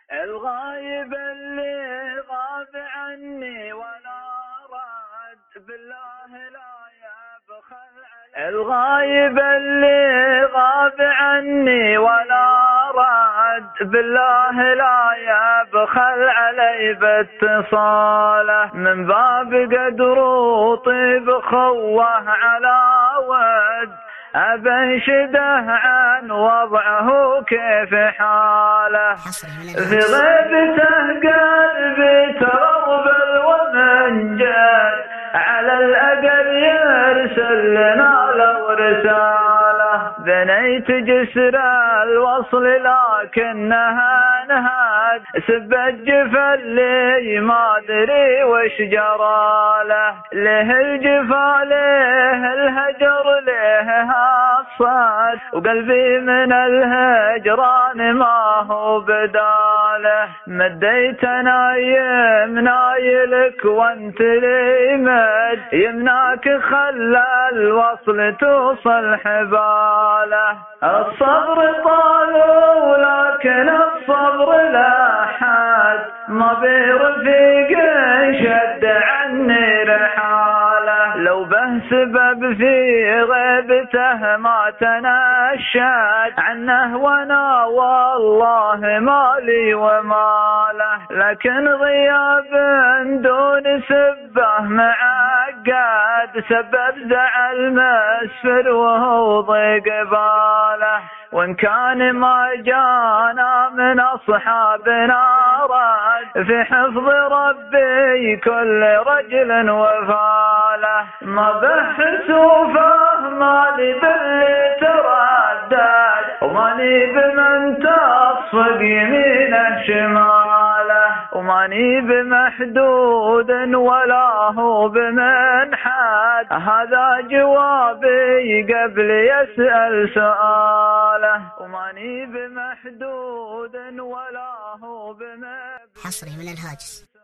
الغايب اللي غاب عني ولا رد بالله لا يبخل علي. الغايب اللي غاب عني ولا رد بالله لا يبخل علي باتصاله. من باب قدر وطيب خوه على ود أبنشده عن وضعه كيف حاله. في غيبته قلبي ترغب ومن جد على الأقل يرسل لنا لو رسالة. بنيت جسر الوصل لكنها انهاد سبت جفا اللي ما ادري وش جراله. له الجفا له الهجر له الصاد وقلبي من الهجران ما هو بداله. مديت نايم نايلك وانت لي مد يمناك خلى الوصل توصل حباله. الصبر طال ولكن الصبر لا حد ما برفيق شد عني رحاله. لو به سبب في غيبته ما تنشد عنه وانا والله مالي وماله. لكن غياب دون سبه معقد سبب زعل مسفر وهو ضيق باله. وإن كان ما جانا من أصحابنا رد في حفظ ربي كل رجل وفاله. ما بحث وفهمالي باللي تردد وماني بمن تصفق يمينه شماله. وماني بمحدود ولا هو بمنحد هذا جوابي قبل يسأل سؤاله. وماني بمحدود ولا هو بمنحد. حصري من الهاجس.